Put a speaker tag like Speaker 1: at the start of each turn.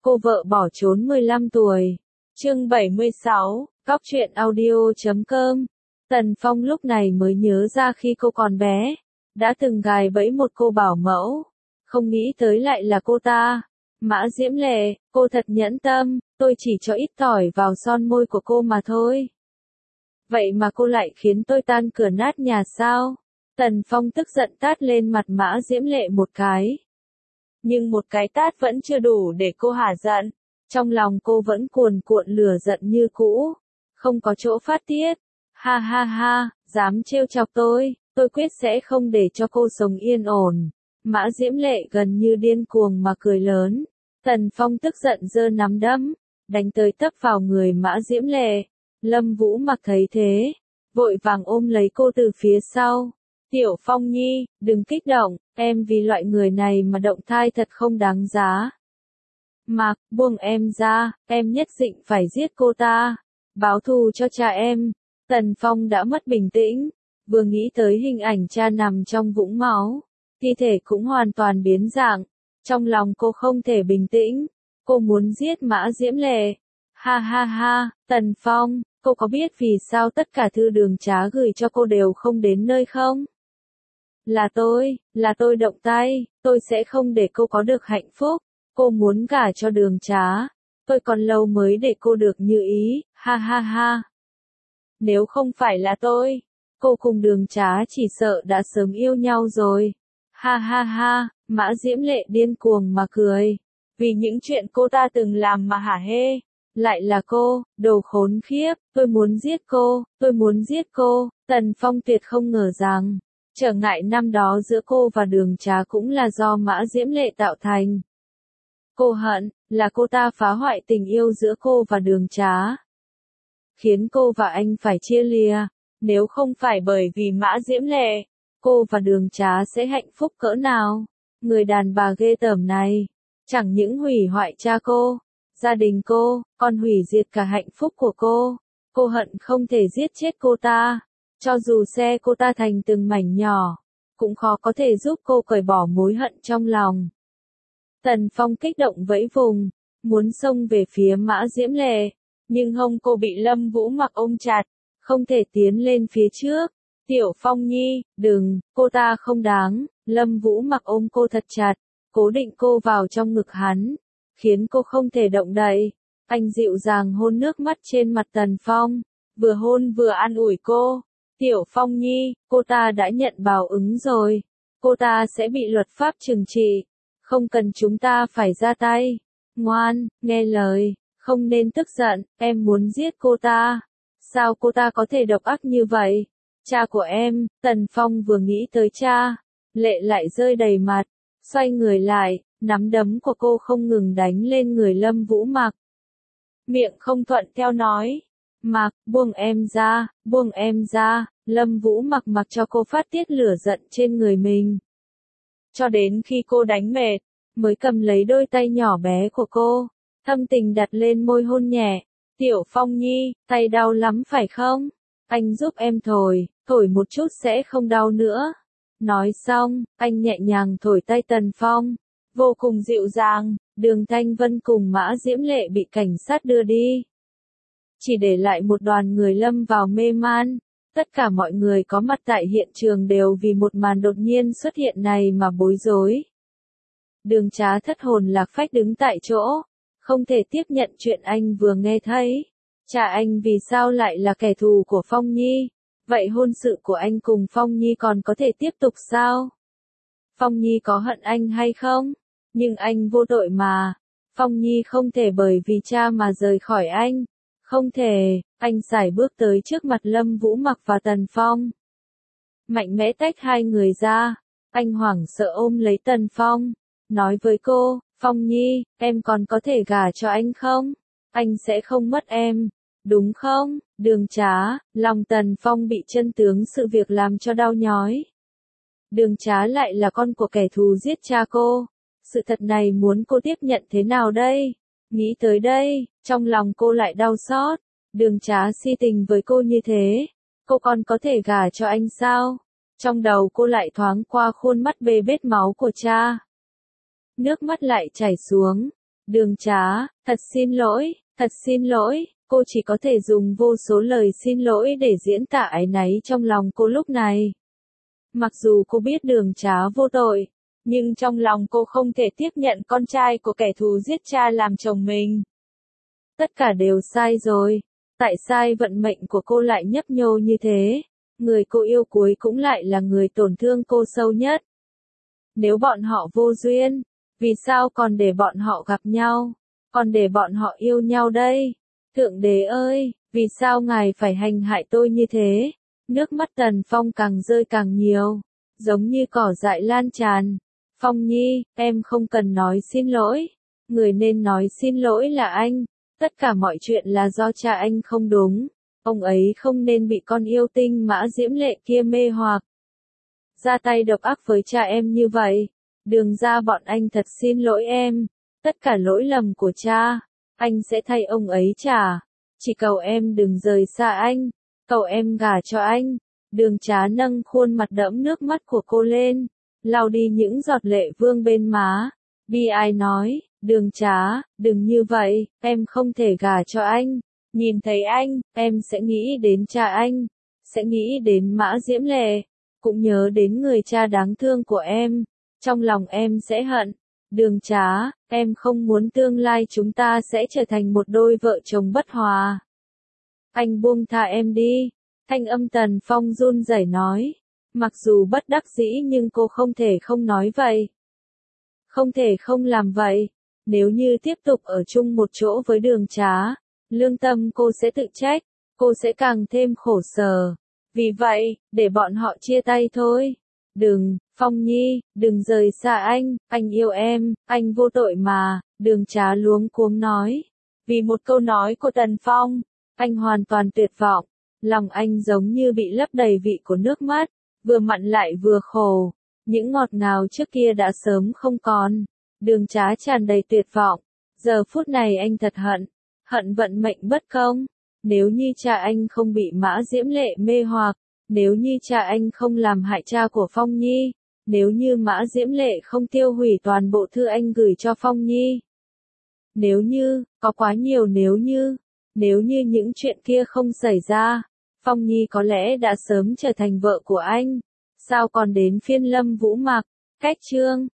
Speaker 1: Cô vợ bỏ trốn 15 tuổi. Chương 76, Cóc truyện audio.com. Tần Phong lúc này mới nhớ ra khi cô còn bé, đã từng gài bẫy một cô bảo mẫu. Không nghĩ tới lại là cô ta. Mã Diễm Lệ, cô thật nhẫn tâm, tôi chỉ cho ít tỏi vào son môi của cô mà thôi. Vậy mà cô lại khiến tôi tan cửa nát nhà sao? Tần Phong tức giận tát lên mặt Mã Diễm Lệ một cái. Nhưng một cái tát vẫn chưa đủ để cô hả giận. Trong lòng cô vẫn cuồn cuộn lửa giận như cũ. Không có chỗ phát tiết. Ha ha ha, dám trêu chọc tôi quyết sẽ không để cho cô sống yên ổn. Mã Diễm Lệ gần như điên cuồng mà cười lớn. Tần Phong tức giận giơ nắm đấm, đánh tới tấp vào người Mã Diễm Lệ. Lâm Vũ Mặc thấy thế, vội vàng ôm lấy cô từ phía sau. Tiểu Phong Nhi, đừng kích động, em vì loại người này mà động thai thật không đáng giá. Mặc, buông em ra, em nhất định phải giết cô ta, báo thù cho cha em. Tần Phong đã mất bình tĩnh, vừa nghĩ tới hình ảnh cha nằm trong vũng máu, thi thể cũng hoàn toàn biến dạng. Trong lòng cô không thể bình tĩnh, cô muốn giết Mã Diễm Lệ. Ha ha ha, Tần Phong, cô có biết vì sao tất cả thư Đường Trá gửi cho cô đều không đến nơi không? Là tôi động tay, tôi sẽ không để cô có được hạnh phúc. Cô muốn gả cho Đường Trá, tôi còn lâu mới để cô được như ý, ha ha ha. Nếu không phải là tôi, cô cùng Đường Trá chỉ sợ đã sớm yêu nhau rồi. Ha ha ha, Mã Diễm Lệ điên cuồng mà cười. Vì những chuyện cô ta từng làm mà hả hê. Lại là cô, đồ khốn khiếp, tôi muốn giết cô. Tần Phong tuyệt không ngờ rằng, trở ngại năm đó giữa cô và Đường Trá cũng là do Mã Diễm Lệ tạo thành. Cô hận, là cô ta phá hoại tình yêu giữa cô và Đường Trá. Khiến cô và anh phải chia lìa. Nếu không phải bởi vì Mã Diễm Lệ, cô và Đường Trá sẽ hạnh phúc cỡ nào. Người đàn bà ghê tởm này, chẳng những hủy hoại cha cô, gia đình cô, còn hủy diệt cả hạnh phúc của cô. Cô hận không thể giết chết cô ta. Cho dù xe cô ta thành từng mảnh nhỏ, cũng khó có thể giúp cô cởi bỏ mối hận trong lòng. Tần Phong kích động vẫy vùng, muốn xông về phía Mã Diễm Lệ, nhưng hông cô bị Lâm Vũ Mặc ôm chặt, không thể tiến lên phía trước. Tiểu Phong Nhi, đừng, cô ta không đáng. Lâm Vũ Mặc ôm cô thật chặt, cố định cô vào trong ngực hắn, khiến cô không thể động đậy. Anh dịu dàng hôn nước mắt trên mặt Tần Phong, vừa hôn vừa an ủi cô. Tiểu Phong Nhi, cô ta đã nhận báo ứng rồi. Cô ta sẽ bị luật pháp trừng trị. Không cần chúng ta phải ra tay. Ngoan, nghe lời, không nên tức giận, em muốn giết cô ta. Sao cô ta có thể độc ác như vậy? Cha của em. Tần Phong vừa nghĩ tới cha, lệ lại rơi đầy mặt, xoay người lại, nắm đấm của cô không ngừng đánh lên người Lâm Vũ Mặc. Miệng không thuận theo nói, Mặc, buông em ra. Lâm Vũ Mặc mặc cho cô phát tiết lửa giận trên người mình. Cho đến khi cô đánh mệt, mới cầm lấy đôi tay nhỏ bé của cô, thâm tình đặt lên môi hôn nhẹ. Tiểu Phong Nhi, tay đau lắm phải không? Anh giúp em thổi một chút sẽ không đau nữa. Nói xong, anh nhẹ nhàng thổi tay Tần Phong, vô cùng dịu dàng. Đường Thanh Vân cùng Mã Diễm Lệ bị cảnh sát đưa đi, chỉ để lại một đoàn người lâm vào mê man. Tất cả mọi người có mặt tại hiện trường đều vì một màn đột nhiên xuất hiện này mà bối rối. Đường Trá thất hồn lạc phách đứng tại chỗ, không thể tiếp nhận chuyện anh vừa nghe thấy. Cha anh vì sao lại là kẻ thù của Phong Nhi? Vậy hôn sự của anh cùng Phong Nhi còn có thể tiếp tục sao? Phong Nhi có hận anh hay không? Nhưng anh vô tội mà. Phong Nhi không thể bởi vì cha mà rời khỏi anh. Không thể. Anh sải bước tới trước mặt Lâm Vũ Mặc và Tần Phong, mạnh mẽ tách hai người ra. Anh hoảng sợ ôm lấy Tần Phong, nói với cô, Phong Nhi, em còn có thể gả cho anh không? Anh sẽ không mất em, đúng không? Đường Trá, lòng Tần Phong bị chân tướng sự việc làm cho đau nhói. Đường Trá lại là con của kẻ thù giết cha cô. Sự thật này muốn cô tiếp nhận thế nào đây? Nghĩ tới đây, trong lòng cô lại đau xót. Đường Trá si tình với cô như thế, cô còn có thể gả cho anh sao? Trong đầu cô lại thoáng qua khuôn mắt bê bết máu của cha. Nước mắt lại chảy xuống, Đường Trá, thật xin lỗi, cô chỉ có thể dùng vô số lời xin lỗi để diễn tả áy náy trong lòng cô lúc này. Mặc dù cô biết Đường Trá vô tội, nhưng trong lòng cô không thể tiếp nhận con trai của kẻ thù giết cha làm chồng mình. Tất cả đều sai rồi. Tại sao vận mệnh của cô lại nhấp nhô như thế? Người cô yêu cuối cũng lại là người tổn thương cô sâu nhất. Nếu bọn họ vô duyên, vì sao còn để bọn họ gặp nhau? Còn để bọn họ yêu nhau đây? Thượng đế ơi, vì sao ngài phải hành hại tôi như thế? Nước mắt Tần Phong càng rơi càng nhiều, giống như cỏ dại lan tràn. Phong Nhi, em không cần nói xin lỗi. Người nên nói xin lỗi là anh. Tất cả mọi chuyện là do cha anh không đúng. Ông ấy không nên bị con yêu tinh Mã Diễm Lệ kia mê hoặc. Ra tay độc ác với cha em như vậy. Đường ra bọn anh thật xin lỗi em. Tất cả lỗi lầm của cha, anh sẽ thay ông ấy trả. Chỉ cầu em đừng rời xa anh. Cầu em gả cho anh. Đường Trá nâng khuôn mặt đẫm nước mắt của cô lên, lau đi những giọt lệ vương bên má. Bi ai nói, Đường Trá, đừng như vậy, em không thể gả cho anh. Nhìn thấy anh, em sẽ nghĩ đến cha anh, sẽ nghĩ đến Mã Diễm Lệ, cũng nhớ đến người cha đáng thương của em. Trong lòng em sẽ hận. Đường Trá, em không muốn tương lai chúng ta sẽ trở thành một đôi vợ chồng bất hòa. Anh buông tha em đi. Thanh âm Tần Phong run rẩy nói. Mặc dù bất đắc dĩ nhưng cô không thể không nói vậy. Không thể không làm vậy. Nếu như tiếp tục ở chung một chỗ với Đường Trá, lương tâm cô sẽ tự trách, cô sẽ càng thêm khổ sở. Vì vậy, để bọn họ chia tay thôi. Đừng, Phong Nhi, đừng rời xa anh yêu em, anh vô tội mà, Đường Trá luống cuống nói. Vì một câu nói của Tần Phong, anh hoàn toàn tuyệt vọng, lòng anh giống như bị lấp đầy vị của nước mắt, vừa mặn lại vừa khổ, những ngọt ngào trước kia đã sớm không còn. Đường Trá tràn đầy tuyệt vọng, giờ phút này anh thật hận vận mệnh bất công. Nếu như cha anh không bị Mã Diễm Lệ mê hoặc, nếu như cha anh không làm hại cha của Phong Nhi, nếu như Mã Diễm Lệ không tiêu hủy toàn bộ thư anh gửi cho Phong Nhi. Nếu như, có quá nhiều nếu như những chuyện kia không xảy ra, Phong Nhi có lẽ đã sớm trở thành vợ của anh. Sao còn đến phiên Lâm Vũ Mặc? Cách chương